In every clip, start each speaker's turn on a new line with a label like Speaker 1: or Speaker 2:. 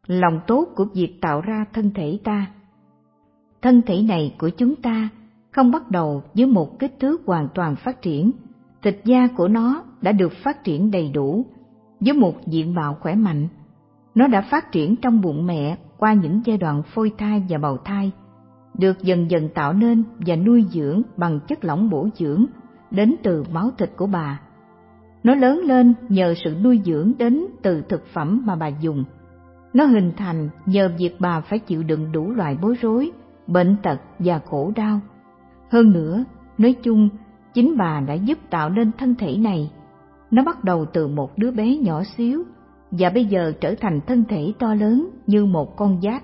Speaker 1: Lòng tốt của việc tạo ra thân thể ta. Thân thể này của chúng ta không bắt đầu với một kích thước hoàn toàn phát triển. Thịt da của nó đã được phát triển đầy đủ với một diện mạo khỏe mạnh. Nó đã phát triển trong bụng mẹ qua những giai đoạn phôi thai và bào thai, được dần dần tạo nên và nuôi dưỡng bằng chất lỏng bổ dưỡng đến từ máu thịt của bà. Nó lớn lên nhờ sự nuôi dưỡng đến từ thực phẩm mà bà dùng. Nó hình thành nhờ việc bà phải chịu đựng đủ loại bối rối, bệnh tật và khổ đau. Hơn nữa, nói chung, chính bà đã giúp tạo nên thân thể này. Nó bắt đầu từ một đứa bé nhỏ xíu và bây giờ trở thành thân thể to lớn như một con giáp.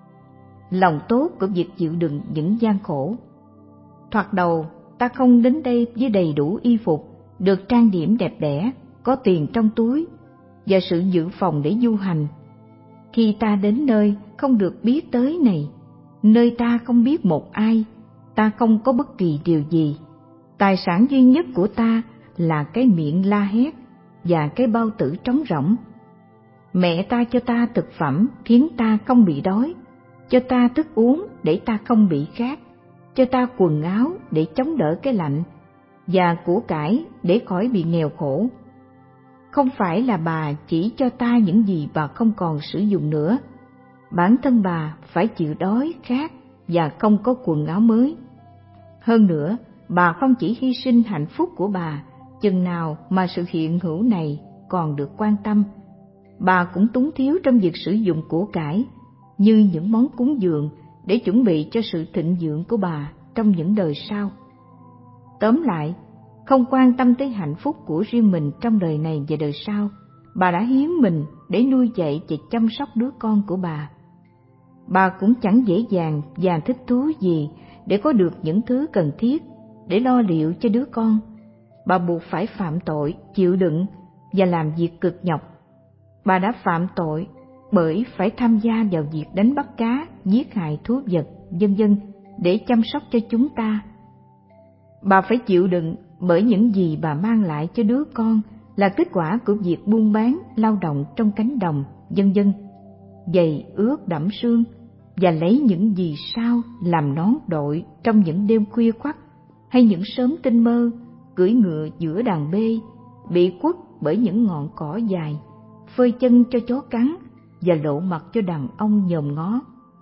Speaker 1: Lòng tốt của việc chịu đựng những gian khổ. Thoạt đầu, ta không đến đây với đầy đủ y phục, được trang điểm đẹp đẽ, có tiền trong túi và sự dự phòng để du hành. Khi ta đến nơi không được biết tới này, nơi ta không biết một ai, ta không có bất kỳ điều gì. Tài sản duy nhất của ta là cái miệng la hét và cái bao tử trống rỗng. Mẹ ta cho ta thực phẩm khiến ta không bị đói, cho ta thức uống để ta không bị khát, cho ta quần áo để chống đỡ cái lạnh, và của cải để khỏi bị nghèo khổ. Không phải là bà chỉ cho ta những gì bà không còn sử dụng nữa. Bản thân bà phải chịu đói, khát và không có quần áo mới. Hơn nữa, bà không chỉ hy sinh hạnh phúc của bà chừng nào mà sự hiện hữu này còn được quan tâm, bà cũng túng thiếu trong việc sử dụng của cải như những món cúng dường để chuẩn bị cho sự thịnh vượng của bà trong những đời sau. Tóm lại, không quan tâm tới hạnh phúc của riêng mình trong đời này và đời sau, bà đã hiến mình để nuôi dạy và chăm sóc đứa con của bà. Bà cũng chẳng dễ dàng và thích thú gì để có được những thứ cần thiết để lo liệu cho đứa con. Bà buộc phải phạm tội, chịu đựng và làm việc cực nhọc. Bà đã phạm tội bởi phải tham gia vào việc đánh bắt cá, giết hại thú vật, vân vân để chăm sóc cho chúng ta. Bà phải chịu đựng bởi những gì bà mang lại cho đứa con là kết quả của việc buôn bán, lao động trong cánh đồng, vân vân, giày ướt đẫm sương, và lấy những gì sao làm nón đội trong những đêm khuya khoắt, hay những sớm tinh mơ, cưỡi ngựa giữa đàn bê, bị quất bởi những ngọn cỏ dài, phơi chân cho chó cắn và lộ mặt cho đàn ông nhòm ngó.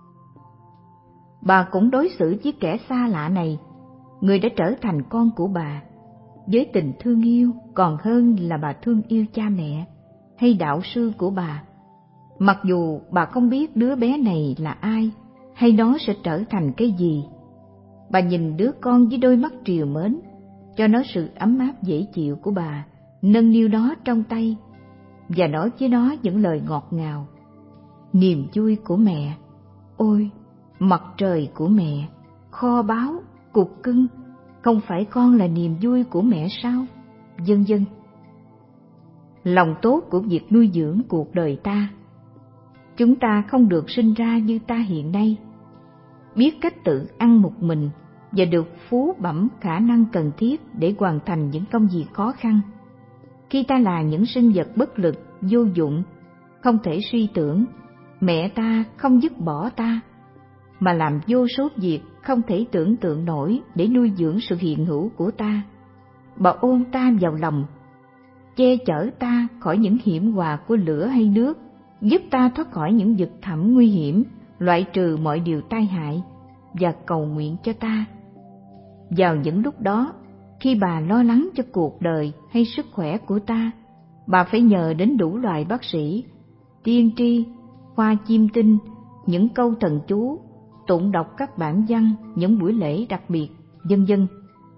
Speaker 1: Bà cũng đối xử với kẻ xa lạ này, người đã trở thành con của bà, với tình thương yêu còn hơn là bà thương yêu cha mẹ hay đạo sư của bà. Mặc dù bà không biết đứa bé này là ai hay nó sẽ trở thành cái gì, bà nhìn đứa con với đôi mắt trìu mến, cho nó sự ấm áp dễ chịu của bà, nâng niu nó trong tay và nói với nó những lời ngọt ngào. Niềm vui của mẹ, ôi, mặt trời của mẹ, kho báu, cục cưng, không phải con là niềm vui của mẹ sao? Vân vân. Lòng tốt của việc nuôi dưỡng cuộc đời ta. Chúng ta không được sinh ra như ta hiện nay, biết cách tự ăn một mình và được phú bẩm khả năng cần thiết để hoàn thành những công việc khó khăn. Khi ta là những sinh vật bất lực, vô dụng, không thể suy tưởng, mẹ ta không dứt bỏ ta, mà làm vô số việc không thể tưởng tượng nổi để nuôi dưỡng sự hiện hữu của ta. Bà ôm ta vào lòng, che chở ta khỏi những hiểm họa của lửa hay nước, giúp ta thoát khỏi những vực thẳm nguy hiểm, loại trừ mọi điều tai hại và cầu nguyện cho ta. Vào những lúc đó, khi bà lo lắng cho cuộc đời hay sức khỏe của ta, bà phải nhờ đến đủ loại bác sĩ, tiên tri, khoa chiêm tinh, những câu thần chú, tụng đọc các bản văn, những buổi lễ đặc biệt, vân vân.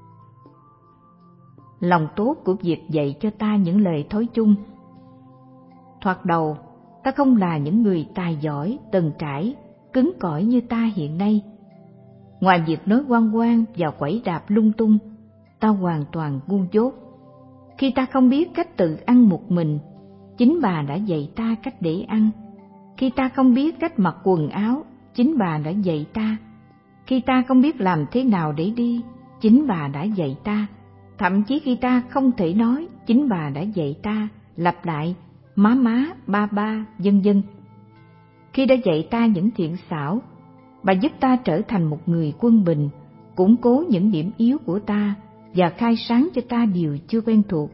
Speaker 1: Lòng tốt của việc dạy cho ta những lời thói chung. Thoạt đầu, ta không là những người tài giỏi, tần trải, cứng cỏi như ta hiện nay. Ngoài việc nói oan oan và quẩy đạp lung tung, ta hoàn toàn ngu dốt. Khi ta không biết cách tự ăn một mình, chính bà đã dạy ta cách để ăn. Khi ta không biết cách mặc quần áo, chính bà đã dạy ta. Khi ta không biết làm thế nào để đi, chính bà đã dạy ta. Thậm chí khi ta không thể nói, chính bà đã dạy ta lặp lại má má, ba ba, vân vân. khi đã dạy ta những thiện xảo. Bà giúp ta trở thành một người quân bình, củng cố những điểm yếu của ta và khai sáng cho ta điều chưa quen thuộc.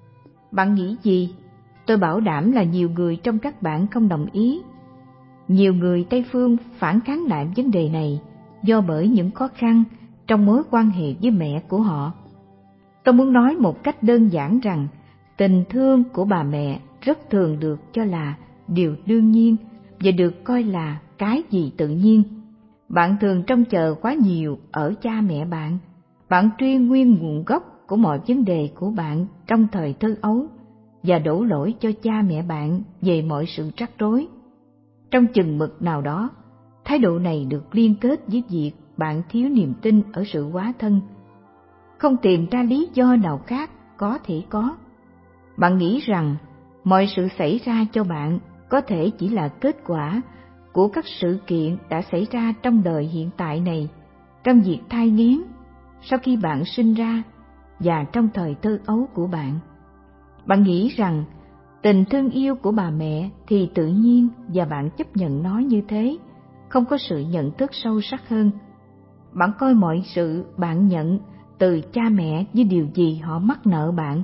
Speaker 1: Bạn nghĩ gì? Tôi bảo đảm là nhiều người trong các bạn không đồng ý. Nhiều người Tây phương phản kháng lại vấn đề này do bởi những khó khăn trong mối quan hệ với mẹ của họ. Tôi muốn nói một cách đơn giản rằng tình thương của bà mẹ rất thường được cho là điều đương nhiên và được coi là cái gì tự nhiên. Bạn thường trông chờ quá nhiều ở cha mẹ bạn. Bạn truy nguyên nguồn gốc của mọi vấn đề của bạn trong thời thơ ấu và đổ lỗi cho cha mẹ bạn về mọi sự rắc rối. Trong chừng mực nào đó, thái độ này được liên kết với việc bạn thiếu niềm tin ở sự hóa thân. Không tìm ra lý do nào khác có thể có. Bạn nghĩ rằng mọi sự xảy ra cho bạn có thể chỉ là kết quả của các sự kiện đã xảy ra trong đời hiện tại này, trong việc thai nghén, sau khi bạn sinh ra và trong thời thơ ấu của bạn. Bạn nghĩ rằng tình thương yêu của bà mẹ thì tự nhiên và bạn chấp nhận nó như thế, không có sự nhận thức sâu sắc hơn. Bạn coi mọi sự bạn nhận từ cha mẹ như điều gì họ mắc nợ bạn.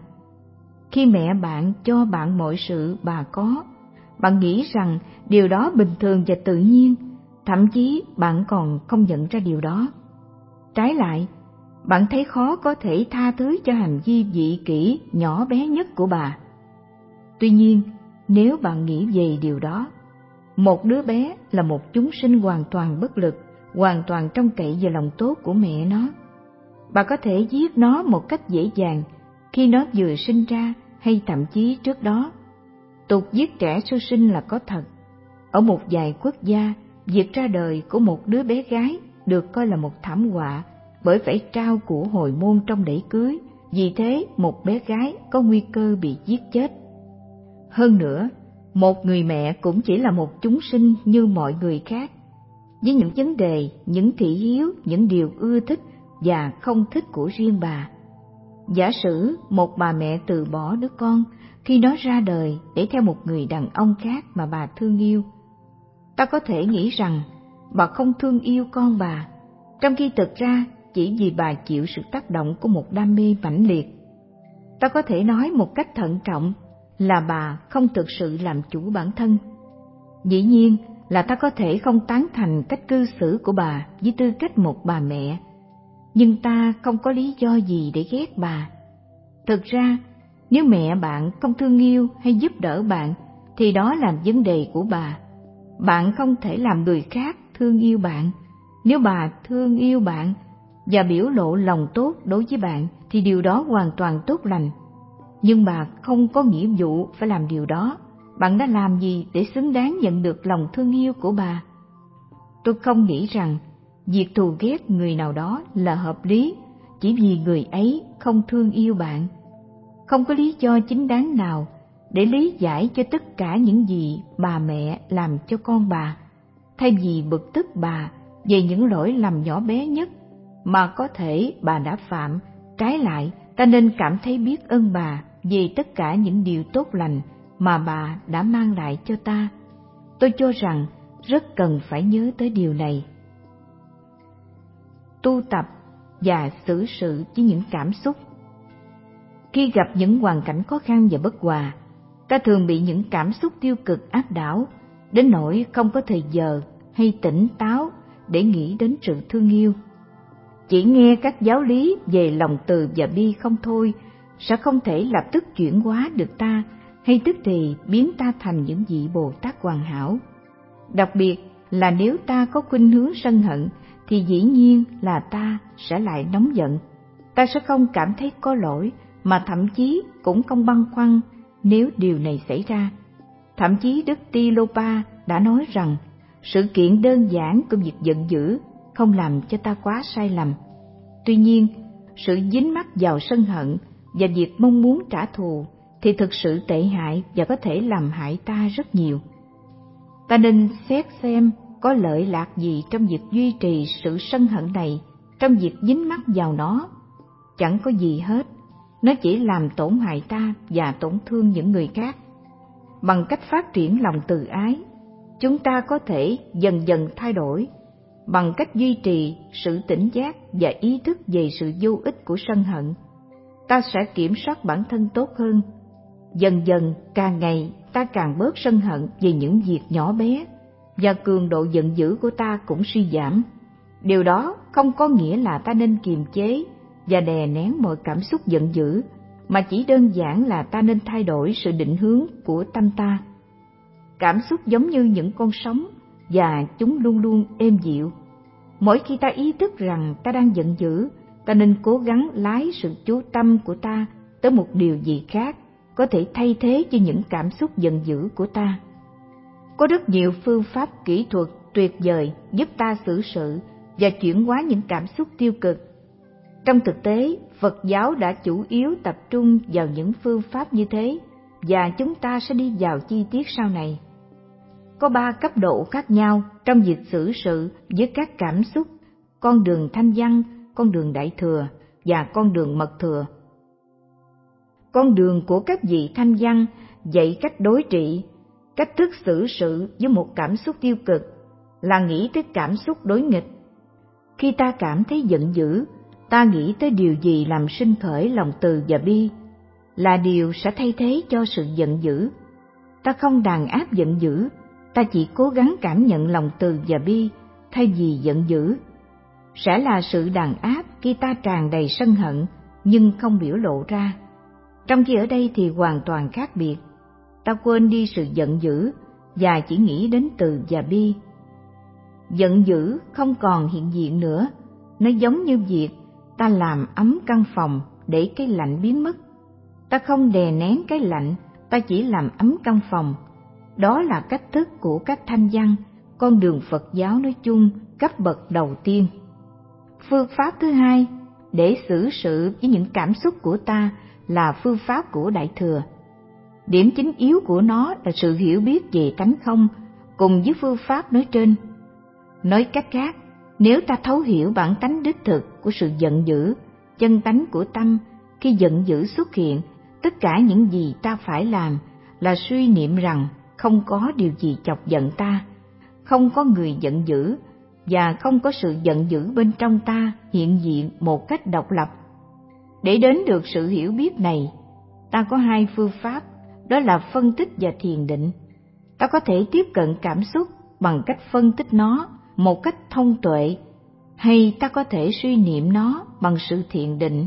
Speaker 1: Khi mẹ bạn cho bạn mọi sự bà có, bạn nghĩ rằng điều đó bình thường và tự nhiên, thậm chí bạn còn không nhận ra điều đó. Trái lại, bạn thấy khó có thể tha thứ cho hành vi vị kỷ nhỏ bé nhất của bà. Tuy nhiên, nếu bạn nghĩ về điều đó, một đứa bé là một chúng sinh hoàn toàn bất lực, hoàn toàn trông cậy vào lòng tốt của mẹ nó. Bà có thể giết nó một cách dễ dàng khi nó vừa sinh ra hay thậm chí trước đó. Tục giết trẻ sơ sinh là có thật. Ở một vài quốc gia, việc ra đời của một đứa bé gái được coi là một thảm họa bởi phải trao của hồi môn trong lễ cưới, vì thế một bé gái có nguy cơ bị giết chết. Hơn nữa, một người mẹ cũng chỉ là một chúng sinh như mọi người khác, với những vấn đề, những thị hiếu, những điều ưa thích và không thích của riêng bà. Giả sử một bà mẹ từ bỏ đứa con khi nó ra đời để theo một người đàn ông khác mà bà thương yêu. Ta có thể nghĩ rằng bà không thương yêu con bà, trong khi thực ra chỉ vì bà chịu sự tác động của một đam mê mãnh liệt. Ta có thể nói một cách thận trọng là bà không thực sự làm chủ bản thân. Dĩ nhiên là ta có thể không tán thành cách cư xử của bà với tư cách một bà mẹ, nhưng ta không có lý do gì để ghét bà. Thực ra, nếu mẹ bạn không thương yêu hay giúp đỡ bạn, thì đó là vấn đề của bà. Bạn không thể làm người khác thương yêu bạn. Nếu bà thương yêu bạn và biểu lộ lòng tốt đối với bạn, thì điều đó hoàn toàn tốt lành. Nhưng bà không có nghĩa vụ phải làm điều đó. Bạn đã làm gì để xứng đáng nhận được lòng thương yêu của bà? Tôi không nghĩ rằng việc thù ghét người nào đó là hợp lý chỉ vì người ấy không thương yêu bạn. Không có lý do chính đáng nào để lý giải cho tất cả những gì bà mẹ làm cho con bà, thay vì bực tức bà về những lỗi lầm nhỏ bé nhất mà có thể bà đã phạm. Trái lại, ta nên cảm thấy biết ơn bà về tất cả những điều tốt lành mà bà đã mang lại cho ta. Tôi cho rằng rất cần phải nhớ tới điều này. Tu tập và xử sự với những cảm xúc. Khi gặp những hoàn cảnh khó khăn và bất hòa, ta thường bị những cảm xúc tiêu cực áp đảo, đến nỗi không có thời giờ hay tỉnh táo để nghĩ đến sự thương yêu. Chỉ nghe các giáo lý về lòng từ và bi không thôi sẽ không thể lập tức chuyển hóa được ta, hay tức thì biến ta thành những vị Bồ Tát hoàn hảo. Đặc biệt là nếu ta có khuynh hướng sân hận, thì dĩ nhiên là ta sẽ lại nóng giận. Ta sẽ không cảm thấy có lỗi, mà thậm chí cũng không băn khoăn nếu điều này xảy ra. Thậm chí Đức Tilopa đã nói rằng sự kiện đơn giản của việc giận dữ không làm cho ta quá sai lầm. Tuy nhiên, sự dính mắc vào sân hận và việc mong muốn trả thù thì thực sự tệ hại và có thể làm hại ta rất nhiều. Ta nên xét xem có lợi lạc gì trong việc duy trì sự sân hận này, trong việc dính mắc vào nó. Chẳng có gì hết, nó chỉ làm tổn hại ta và tổn thương những người khác. Bằng cách phát triển lòng từ ái, chúng ta có thể dần dần thay đổi bằng cách duy trì sự tỉnh giác và ý thức về sự vô ích của sân hận. Ta sẽ kiểm soát bản thân tốt hơn. Dần dần, càng ngày ta càng bớt sân hận về những việc nhỏ bé, và cường độ giận dữ của ta cũng suy giảm. Điều đó không có nghĩa là ta nên kiềm chế và đè nén mọi cảm xúc giận dữ, mà chỉ đơn giản là ta nên thay đổi sự định hướng của tâm ta. Cảm xúc giống như những con sóng, và chúng luôn luôn êm dịu. Mỗi khi ta ý thức rằng ta đang giận dữ, ta nên cố gắng lái sự chú tâm của ta tới một điều gì khác có thể thay thế cho những cảm xúc giận dữ của ta. Có rất nhiều phương pháp kỹ thuật tuyệt vời giúp ta xử sự và chuyển hóa những cảm xúc tiêu cực. Trong thực tế, Phật giáo đã chủ yếu tập trung vào những phương pháp như thế, và chúng ta sẽ đi vào chi tiết sau này. Có 3 cấp độ khác nhau trong việc xử sự với các cảm xúc: con đường thanh văn, con đường đại thừa và con đường mật thừa. Con đường của các vị thanh văn dạy cách đối trị, cách thức xử sự với một cảm xúc tiêu cực là nghĩ tới cảm xúc đối nghịch. Khi ta cảm thấy giận dữ, ta nghĩ tới điều gì làm sinh khởi lòng từ và bi, là điều sẽ thay thế cho sự giận dữ. Ta không đàn áp giận dữ, ta chỉ cố gắng cảm nhận lòng từ và bi thay vì giận dữ. Sẽ là sự đàn áp khi ta tràn đầy sân hận nhưng không biểu lộ ra. Trong khi ở đây thì hoàn toàn khác biệt. Ta quên đi sự giận dữ và chỉ nghĩ đến từ và bi. Giận dữ không còn hiện diện nữa. Nó giống như việc ta làm ấm căn phòng để cái lạnh biến mất. Ta không đè nén cái lạnh, ta chỉ làm ấm căn phòng. Đó là cách thức của các thanh văn, con đường Phật giáo nói chung, cấp bậc đầu tiên. Phương pháp thứ hai để xử sự với những cảm xúc của ta là phương pháp của Đại Thừa. Điểm chính yếu của nó là sự hiểu biết về tánh không cùng với phương pháp nói trên. Nói cách khác, nếu ta thấu hiểu bản tánh đích thực của sự giận dữ, chân tánh của tâm, khi giận dữ xuất hiện, tất cả những gì ta phải làm là suy niệm rằng không có điều gì chọc giận ta, không có người giận dữ, và không có sự giận dữ bên trong ta hiện diện một cách độc lập. Để đến được sự hiểu biết này, ta có 2 phương pháp, đó là phân tích và thiền định. Ta có thể tiếp cận cảm xúc bằng cách phân tích nó một cách thông tuệ, hay ta có thể suy niệm nó bằng sự thiền định.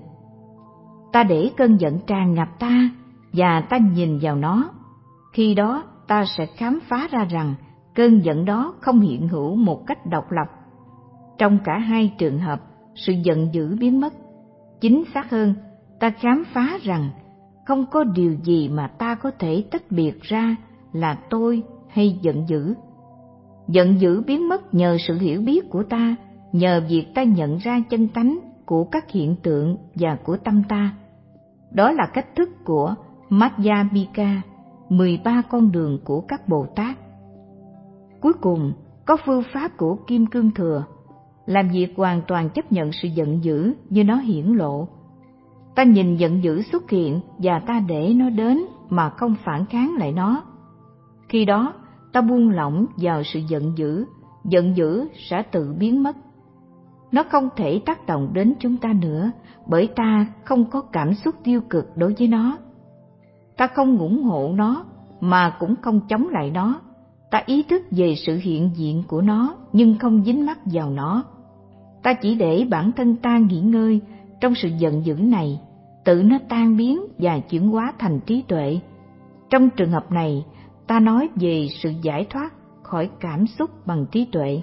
Speaker 1: Ta để cơn giận tràn ngập ta và ta nhìn vào nó. Khi đó ta sẽ khám phá ra rằng cơn giận đó không hiện hữu một cách độc lập. Trong cả 2 trường hợp, sự giận dữ biến mất. Chính xác hơn, ta khám phá rằng không có điều gì mà ta có thể tách biệt ra là tôi hay giận dữ. Giận dữ biến mất nhờ sự hiểu biết của ta, nhờ việc ta nhận ra chân tánh của các hiện tượng và của tâm ta. Đó là cách thức của Madhyamika, 13 con đường của các Bồ Tát. Cuối cùng, có phương pháp của Kim Cương Thừa, làm việc hoàn toàn chấp nhận sự giận dữ như nó hiển lộ. Ta nhìn giận dữ xuất hiện và ta để nó đến mà không phản kháng lại nó. Khi đó, ta buông lỏng vào sự giận dữ sẽ tự biến mất. Nó không thể tác động đến chúng ta nữa, bởi ta không có cảm xúc tiêu cực đối với nó. Ta không ủng hộ nó, mà cũng không chống lại nó. Ta ý thức về sự hiện diện của nó, nhưng không dính mắc vào nó. Ta chỉ để bản thân ta nghỉ ngơi trong sự giận dữ này, tự nó tan biến và chuyển hóa thành trí tuệ. Trong trường hợp này, ta nói về sự giải thoát khỏi cảm xúc bằng trí tuệ.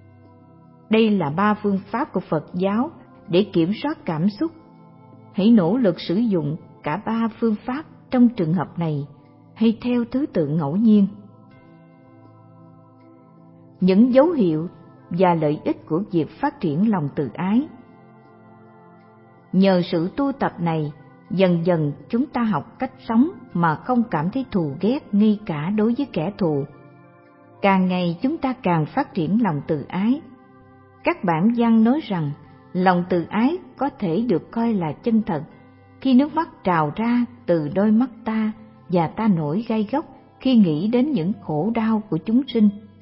Speaker 1: Đây là 3 phương pháp của Phật giáo để kiểm soát cảm xúc. Hãy nỗ lực sử dụng cả 3 phương pháp trong trường hợp này, hay theo thứ tự ngẫu nhiên. Những dấu hiệu và lợi ích của việc phát triển lòng từ ái. Nhờ sự tu tập này, dần dần chúng ta học cách sống mà không cảm thấy thù ghét ngay cả đối với kẻ thù. Càng ngày chúng ta càng phát triển lòng từ ái. Các bản văn nói rằng lòng từ ái có thể được coi là chân thật khi nước mắt trào ra từ đôi mắt ta và ta nổi gai góc khi nghĩ đến những khổ đau của chúng sinh.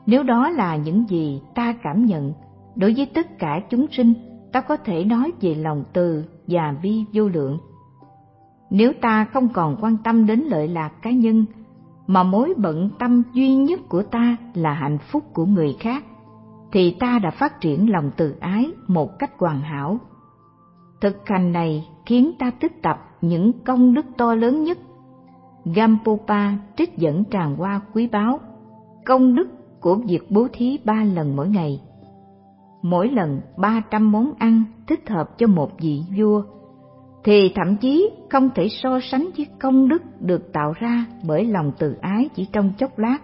Speaker 1: Nếu đó là những gì ta cảm nhận, đối với tất cả chúng sinh, ta có thể nói về lòng từ và bi vô lượng. Nếu ta không còn quan tâm đến lợi lạc cá nhân, mà mối bận tâm duy nhất của ta là hạnh phúc của người khác, thì ta đã phát triển lòng từ ái một cách hoàn hảo. Thực hành này khiến ta tích tập những công đức to lớn nhất. Gampopa trích dẫn tràng hoa quý báu, công đức của việc bố thí 3 lần mỗi ngày. Mỗi lần 300 món ăn thích hợp cho một vị vua, thì thậm chí không thể so sánh với công đức được tạo ra bởi lòng từ ái chỉ trong chốc lát.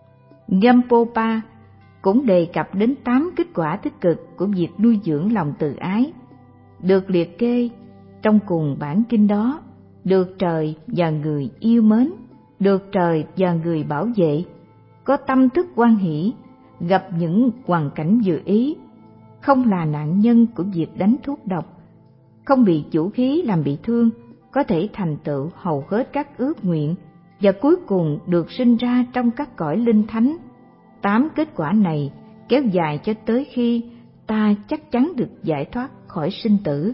Speaker 1: Gampopa cũng đề cập đến 8 kết quả tích cực của việc nuôi dưỡng lòng từ ái, được liệt kê trong cùng bản kinh đó: được trời và người yêu mến, được trời và người bảo vệ, có tâm thức hoan hỷ, gặp những hoàn cảnh dự ý, không là nạn nhân của việc đánh thuốc độc, không bị chủ khí làm bị thương, có thể thành tựu hầu hết các ước nguyện, và cuối cùng được sinh ra trong các cõi linh thánh. 8 kết quả này kéo dài cho tới khi ta chắc chắn được giải thoát khỏi sinh tử.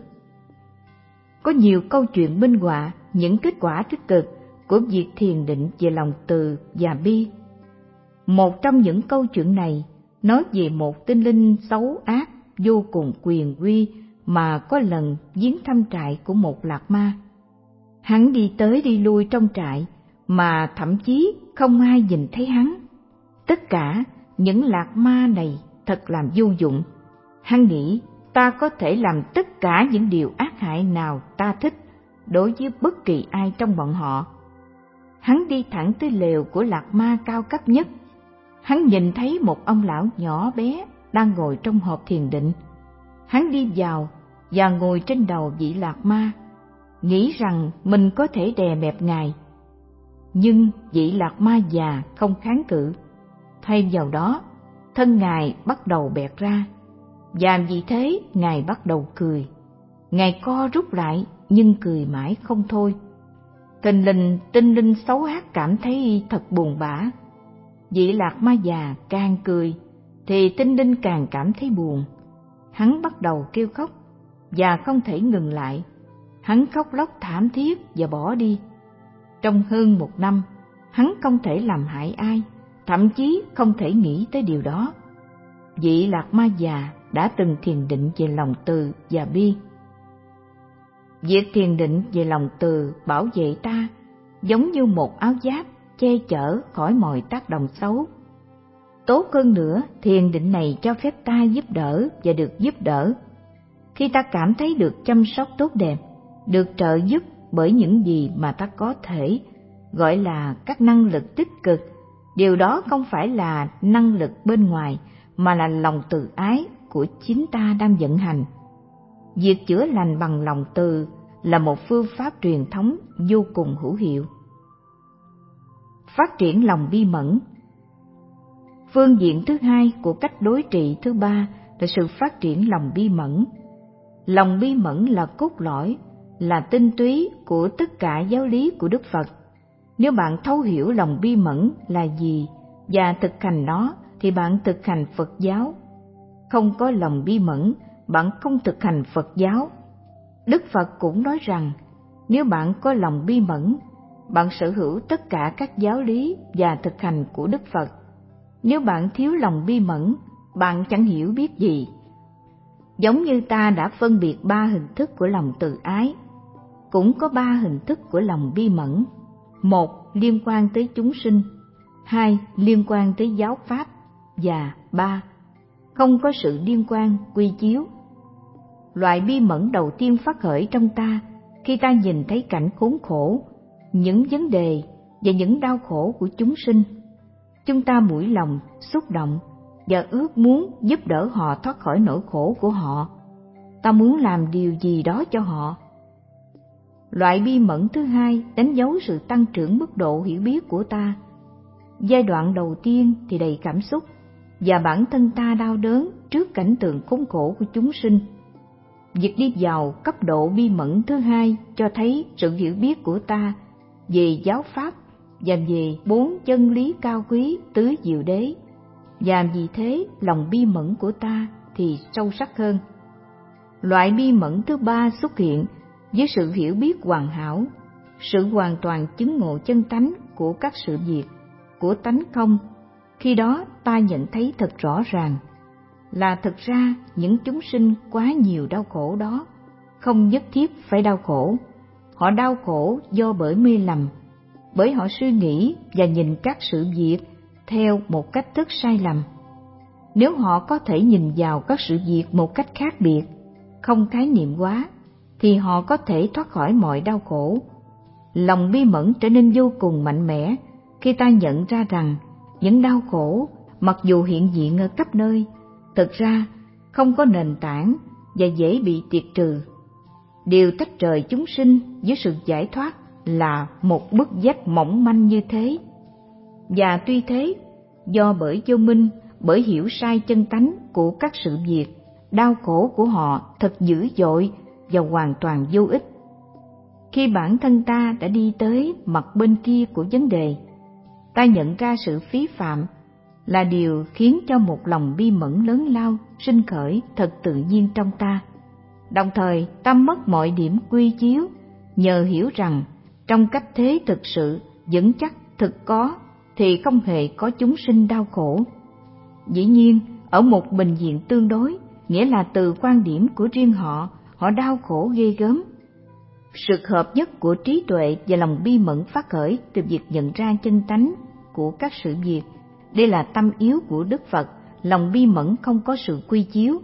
Speaker 1: Có nhiều câu chuyện minh họa những kết quả tích cực của việc thiền định về lòng từ và bi. Một trong những câu chuyện này nói về một tinh linh xấu ác vô cùng quyền uy mà có lần viếng thăm trại của một lạc ma. Hắn đi tới đi lui trong trại mà thậm chí không ai nhìn thấy hắn. Tất cả những lạc ma này thật làm vô dụng. Hắn nghĩ ta có thể làm tất cả những điều ác hại nào ta thích đối với bất kỳ ai trong bọn họ. Hắn đi thẳng tới lều của lạc ma cao cấp nhất. Hắn nhìn thấy một ông lão nhỏ bé đang ngồi trong hộp thiền định. Hắn đi vào và ngồi trên đầu vị lạc ma, nghĩ rằng mình có thể đè bẹp ngài. Nhưng vị lạc ma già không kháng cự. Thay vào đó, thân ngài bắt đầu bẹt ra, và vì thế ngài bắt đầu cười. Ngài co rút lại nhưng cười mãi không thôi. Thình lình tinh linh xấu ác cảm thấy thật buồn bã. Vị lạc ma già càng cười thì tinh linh càng cảm thấy buồn. Hắn bắt đầu kêu khóc và không thể ngừng lại. Hắn khóc lóc thảm thiết và bỏ đi. Trong hơn 1 năm, hắn không thể làm hại ai, thậm chí không thể nghĩ tới điều đó. Vị lạc ma già đã từng thiền định về lòng từ và bi. Việc thiền định về lòng từ bảo vệ ta giống như một áo giáp che chở khỏi mọi tác động xấu. Tốt hơn nữa, thiền định này cho phép ta giúp đỡ và được giúp đỡ. Khi ta cảm thấy được chăm sóc tốt đẹp, được trợ giúp bởi những gì mà ta có thể gọi là các năng lực tích cực, điều đó không phải là năng lực bên ngoài mà là lòng từ ái của chính ta đang vận hành. Việc chữa lành bằng lòng từ là một phương pháp truyền thống vô cùng hữu hiệu. Phát triển lòng bi mẫn. Phương diện thứ hai của cách đối trị thứ ba là sự phát triển lòng bi mẫn. Lòng bi mẫn là cốt lõi, là tinh túy của tất cả giáo lý của Đức Phật. Nếu bạn thấu hiểu lòng bi mẫn là gì và thực hành nó thì bạn thực hành Phật giáo. Không có lòng bi mẫn, bạn không thực hành Phật giáo. Đức Phật cũng nói rằng nếu bạn có lòng bi mẫn, bạn sở hữu tất cả các giáo lý và thực hành của Đức Phật. Nếu bạn thiếu lòng bi mẫn, bạn chẳng hiểu biết gì. Giống như ta đã phân biệt 3 hình thức của lòng từ ái, cũng có 3 hình thức của lòng bi mẫn. 1. Liên quan tới chúng sinh. 2. Liên quan tới giáo pháp. Và 3. Không có sự liên quan quy chiếu. Loại bi mẫn đầu tiên phát khởi trong ta khi ta nhìn thấy cảnh khốn khổ, những vấn đề và những đau khổ của chúng sinh. Chúng ta mũi lòng, xúc động và ước muốn giúp đỡ họ thoát khỏi nỗi khổ của họ. Ta muốn làm điều gì đó cho họ. Loại bi mẫn thứ hai đánh dấu sự tăng trưởng mức độ hiểu biết của ta. Giai đoạn đầu tiên thì đầy cảm xúc, và bản thân ta đau đớn trước cảnh tượng khốn khổ của chúng sinh. Việc đi vào cấp độ bi mẫn thứ hai cho thấy sự hiểu biết của ta về giáo pháp và về 4 chân lý cao quý tứ diệu đế. và vì thế lòng bi mẫn của ta thì sâu sắc hơn. Loại bi mẫn thứ ba xuất hiện với sự hiểu biết hoàn hảo, sự hoàn toàn chứng ngộ chân tánh của các sự việc, của tánh không. Khi đó ta nhận thấy thật rõ ràng là thực ra những chúng sinh quá nhiều đau khổ đó không nhất thiết phải đau khổ. Họ đau khổ do bởi mê lầm, bởi họ suy nghĩ và nhìn các sự việc theo một cách thức sai lầm. Nếu họ có thể nhìn vào các sự việc một cách khác biệt, không khái niệm hóa, thì họ có thể thoát khỏi mọi đau khổ. Lòng bi mẫn trở nên vô cùng mạnh mẽ khi ta nhận ra rằng những đau khổ, mặc dù hiện diện ở khắp nơi, thực ra không có nền tảng và dễ bị tiệt trừ. Điều tách rời chúng sinh với sự giải thoát là một bức vách mỏng manh như thế. Và tuy thế, do bởi vô minh, bởi hiểu sai chân tánh của các sự việc, đau khổ của họ thật dữ dội và hoàn toàn vô ích. Khi bản thân ta đã đi tới mặt bên kia của vấn đề, ta nhận ra sự phí phạm là điều khiến cho một lòng bi mẫn lớn lao sinh khởi thật tự nhiên trong ta. Đồng thời ta mất mọi điểm quy chiếu nhờ hiểu rằng trong cách thế thực sự vững chắc thực có thì không hề có chúng sinh đau khổ. Dĩ nhiên, ở một bình diện tương đối, nghĩa là từ quan điểm của riêng họ, họ đau khổ ghê gớm. Sự hợp nhất của trí tuệ và lòng bi mẫn phát khởi từ việc nhận ra chân tánh của các sự việc. Đây là tâm yếu của Đức Phật, lòng bi mẫn không có sự quy chiếu.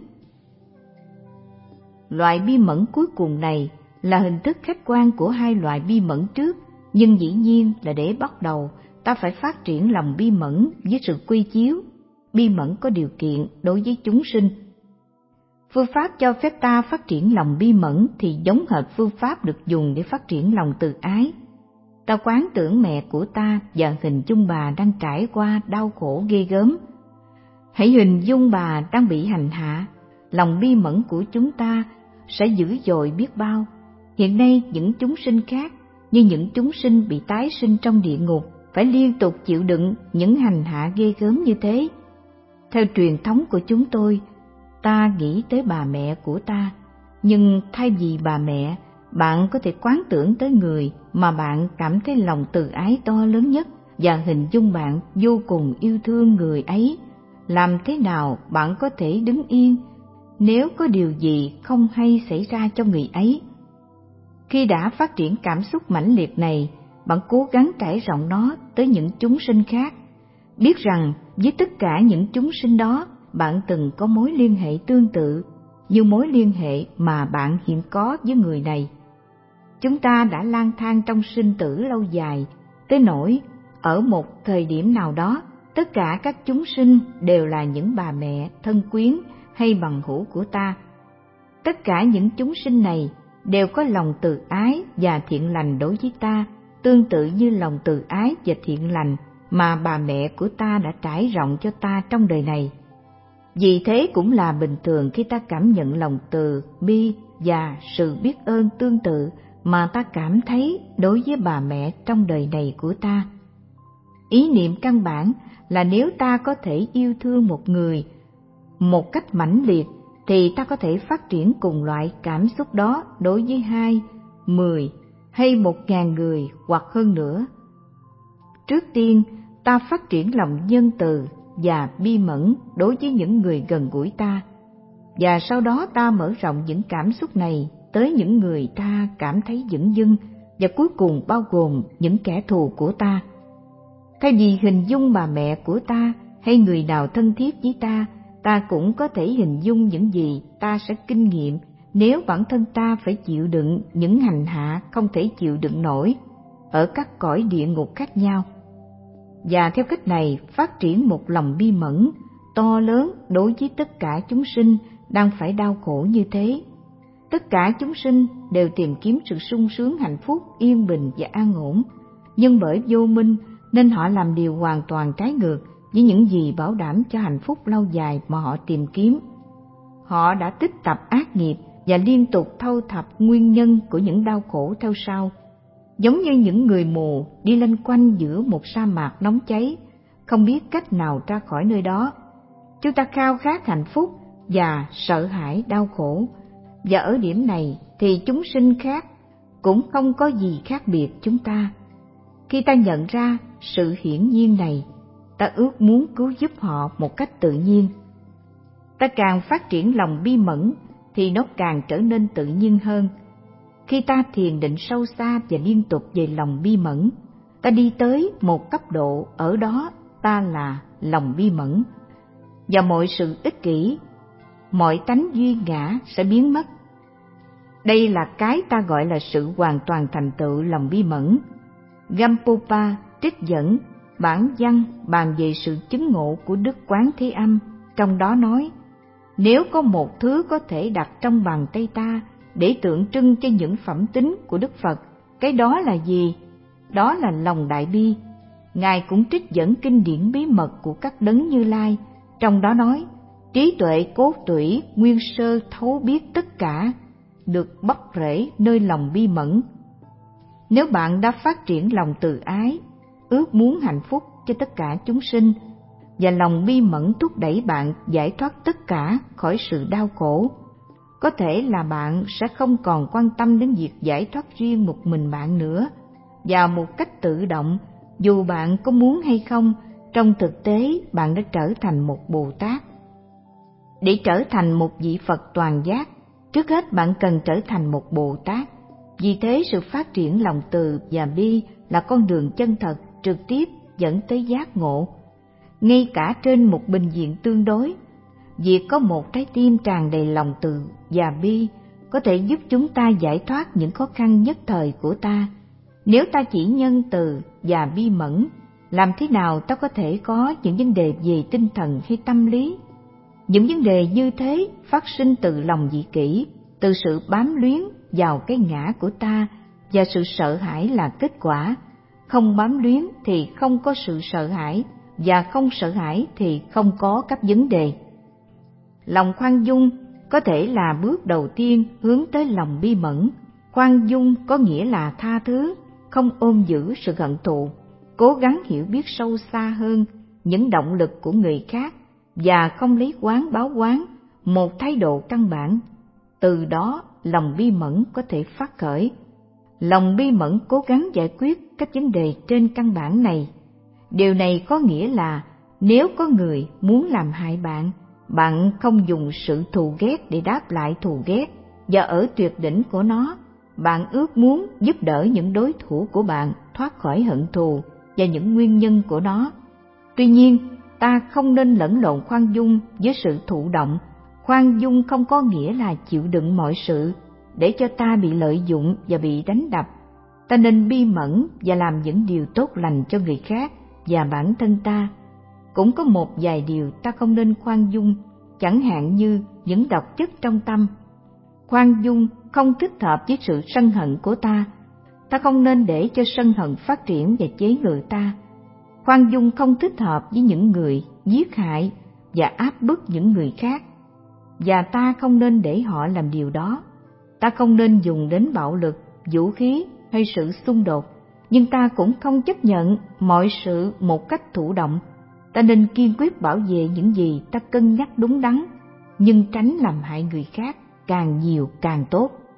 Speaker 1: Loại bi mẫn cuối cùng này là hình thức khách quan của hai loại bi mẫn trước, nhưng dĩ nhiên là để bắt đầu, ta phải phát triển lòng bi mẫn với sự quy chiếu. Bi mẫn có điều kiện đối với chúng sinh. Phương pháp cho phép ta phát triển lòng bi mẫn thì giống hệt phương pháp được dùng để phát triển lòng từ ái. Ta quán tưởng mẹ của ta và hình dung bà đang trải qua đau khổ ghê gớm. Hãy hình dung bà đang bị hành hạ, lòng bi mẫn của chúng ta sẽ dữ dội biết bao. Hiện nay những chúng sinh khác, như những chúng sinh bị tái sinh trong địa ngục, phải liên tục chịu đựng những hành hạ ghê gớm như thế. Theo truyền thống của chúng tôi, ta nghĩ tới bà mẹ của ta, nhưng thay vì bà mẹ, bạn có thể quán tưởng tới người mà bạn cảm thấy lòng từ ái to lớn nhất và hình dung bạn vô cùng yêu thương người ấy. Làm thế nào bạn có thể đứng yên nếu có điều gì không hay xảy ra cho người ấy? Khi đã phát triển cảm xúc mãnh liệt này, bạn cố gắng trải rộng nó tới những chúng sinh khác. Biết rằng với tất cả những chúng sinh đó, bạn từng có mối liên hệ tương tự như mối liên hệ mà bạn hiện có với người này. Chúng ta đã lang thang trong sinh tử lâu dài, tới nỗi ở một thời điểm nào đó, tất cả các chúng sinh đều là những bà mẹ, thân quyến hay bằng hữu của ta. Tất cả những chúng sinh này đều có lòng từ ái và thiện lành đối với ta, tương tự như lòng từ ái và thiện lành mà bà mẹ của ta đã trải rộng cho ta trong đời này. Vì thế cũng là bình thường khi ta cảm nhận lòng từ, bi và sự biết ơn tương tự mà ta cảm thấy đối với bà mẹ trong đời này của ta. Ý niệm căn bản là nếu ta có thể yêu thương một người một cách mãnh liệt thì ta có thể phát triển cùng loại cảm xúc đó đối với 2, 10 hay 1.000 người hoặc hơn nữa. Trước tiên, ta phát triển lòng nhân từ và bi mẫn đối với những người gần gũi ta, và sau đó ta mở rộng những cảm xúc này tới những người ta cảm thấy dửng dưng và cuối cùng bao gồm những kẻ thù của ta. Thay vì hình dung bà mẹ của ta hay người nào thân thiết với ta, ta cũng có thể hình dung những gì ta sẽ kinh nghiệm nếu bản thân ta phải chịu đựng những hành hạ không thể chịu đựng nổi ở các cõi địa ngục khác nhau. Và theo cách này phát triển một lòng bi mẫn to lớn đối với tất cả chúng sinh đang phải đau khổ như thế. Tất cả chúng sinh đều tìm kiếm sự sung sướng, hạnh phúc, yên bình và an ổn, nhưng bởi vô minh nên họ làm điều hoàn toàn trái ngược với những gì bảo đảm cho hạnh phúc lâu dài mà họ tìm kiếm. Họ đã tích tập ác nghiệp và liên tục thâu thập nguyên nhân của những đau khổ theo sau, giống như những người mù đi loanh quanh giữa một sa mạc nóng cháy, không biết cách nào ra khỏi nơi đó. Chúng ta khao khát hạnh phúc và sợ hãi đau khổ, và ở điểm này thì chúng sinh khác cũng không có gì khác biệt chúng ta. Khi ta nhận ra sự hiển nhiên này, ta ước muốn cứu giúp họ một cách tự nhiên. Ta càng phát triển lòng bi mẫn thì nó càng trở nên tự nhiên hơn. Khi ta thiền định sâu xa và liên tục về lòng bi mẫn, ta đi tới một cấp độ ở đó ta là lòng bi mẫn, và mọi sự ích kỷ, mọi tánh duy ngã sẽ biến mất. Đây là cái ta gọi là sự hoàn toàn thành tựu lòng bi mẫn. Gampopa trích dẫn bản văn bàn về sự chứng ngộ của Đức Quán Thế Âm, trong đó nói: nếu có một thứ có thể đặt trong bàn tay ta để tượng trưng cho những phẩm tính của Đức Phật, cái đó là gì? Đó là lòng đại bi. Ngài cũng trích dẫn kinh điển bí mật của các đấng Như Lai, trong đó nói: trí tuệ cốt tủy nguyên sơ thấu biết tất cả, được bắp rễ nơi lòng bi mẫn. Nếu bạn đã phát triển lòng từ ái, ước muốn hạnh phúc cho tất cả chúng sinh, và lòng bi mẫn thúc đẩy bạn giải thoát tất cả khỏi sự đau khổ, có thể là bạn sẽ không còn quan tâm đến việc giải thoát riêng một mình bạn nữa, và một cách tự động, dù bạn có muốn hay không, trong thực tế bạn đã trở thành một Bồ Tát. Để trở thành một vị Phật toàn giác, trước hết bạn cần trở thành một Bồ Tát. Vì thế sự phát triển lòng từ và bi là con đường chân thật, trực tiếp dẫn tới giác ngộ. Ngay cả trên một bình diện tương đối, việc có một trái tim tràn đầy lòng từ và bi có thể giúp chúng ta giải thoát những khó khăn nhất thời của ta. Nếu ta chỉ nhân từ và bi mẫn, làm thế nào ta có thể có những vấn đề về tinh thần hay tâm lý? Những vấn đề như thế phát sinh từ lòng dị kỷ, từ sự bám luyến vào cái ngã của ta, và sự sợ hãi là kết quả. Không bám luyến thì không có sự sợ hãi, và không sợ hãi thì không có các vấn đề. Lòng khoan dung có thể là bước đầu tiên hướng tới lòng bi mẫn. Khoan dung có nghĩa là tha thứ, không ôm giữ sự hận thù, cố gắng hiểu biết sâu xa hơn những động lực của người khác, và không lấy oán báo oán, một thái độ căn bản. Từ đó lòng bi mẫn có thể phát khởi. Lòng bi mẫn cố gắng giải quyết các vấn đề trên căn bản này. Điều này có nghĩa là nếu có người muốn làm hại bạn, bạn không dùng sự thù ghét để đáp lại thù ghét, và ở tuyệt đỉnh của nó, bạn ước muốn giúp đỡ những đối thủ của bạn thoát khỏi hận thù và những nguyên nhân của nó. Tuy nhiên, ta không nên lẫn lộn khoan dung với sự thụ động. Khoan dung không có nghĩa là chịu đựng mọi sự để cho ta bị lợi dụng và bị đánh đập. Ta nên bi mẫn và làm những điều tốt lành cho người khác và bản thân ta. Cũng có một vài điều ta không nên khoan dung, chẳng hạn như những độc chất trong tâm. Khoan dung không thích hợp với sự sân hận của ta. Ta không nên để cho sân hận phát triển và chế ngự ta. Khoan dung không thích hợp với những người giết hại và áp bức những người khác, và ta không nên để họ làm điều đó. Ta không nên dùng đến bạo lực, vũ khí hay sự xung đột, nhưng ta cũng không chấp nhận mọi sự một cách thụ động. Ta nên kiên quyết bảo vệ những gì ta cân nhắc đúng đắn, nhưng tránh làm hại người khác, càng nhiều càng tốt.